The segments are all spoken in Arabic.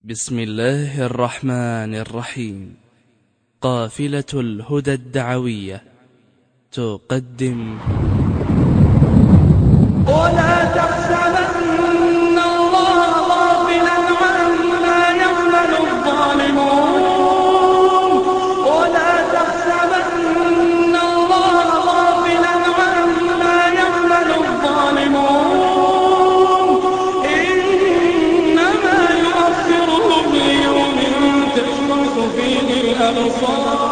بسم الله الرحمن الرحيم. قافلة الهدى الدعوية تقدم ولا تحسبن الله غافلا عما يعمل الظالمون ولا تحسبن الله غافلا عما يعمل الظالمون إنما يؤخرهم ليوم تشخص فيه الأبصار.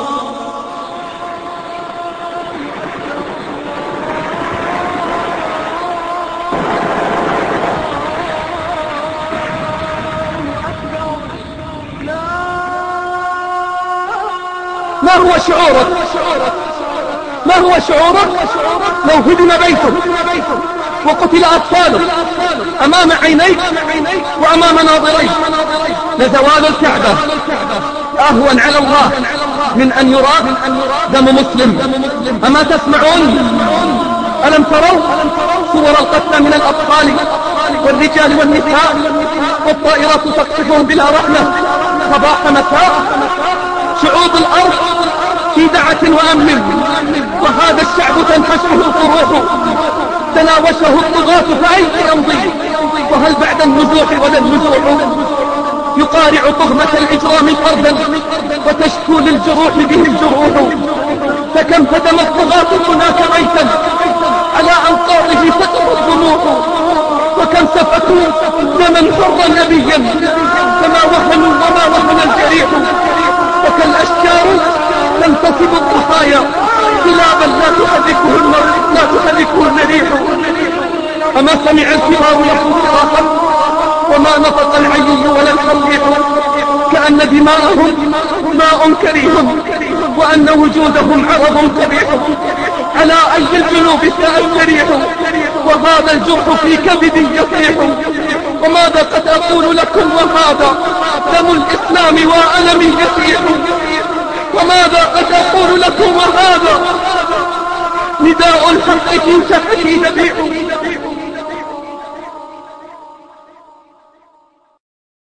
ما هو شعورك؟ ما هو شعورك لو هدم بيتك وقتل أطفالك أمام عينيك وأمام ناظريك؟ لزوال الكعبة أهون على الله من أن يراق دم مسلم. أما تسمعون؟ ألم تروا صور القتلى من الأطفال والرجال والنساء والطائرات تقصفهم بلا رحمة صباح مساء؟ شعوب الأرض في دعة وأمن، وهذا الشعب تنحشه الفروح، تناوشه الطغاة فأين يمضي؟ وهل بعد النزوح ولا النزوح؟ يقارع طغمة الإجرام فردا وتشكو للجروح به الجروح. فكم هدم الطغاة هناك بيتا على أنقاضه تقر الضموح، وكم سفكوا دما حرا نبيا فما وهنوا وما وهن الجريح. وكالأشجار تنتصب الضحايا كلابا لا تحركهن ريح. أما سمع الكبار يحوم صراخا وما نطق العيي ولا الحريح، كأن دماءهم ماء كريه وأن وجودهم عرض قبيح. على أي الجنوب سأستريح وهذا الجرح في كبدي يصيح. وماذا قد أقول لكم وهذا دم الإسلام وألمي يسيح. وماذا قد أقول لكم وهذا نداء الحق في شحنه نبيح.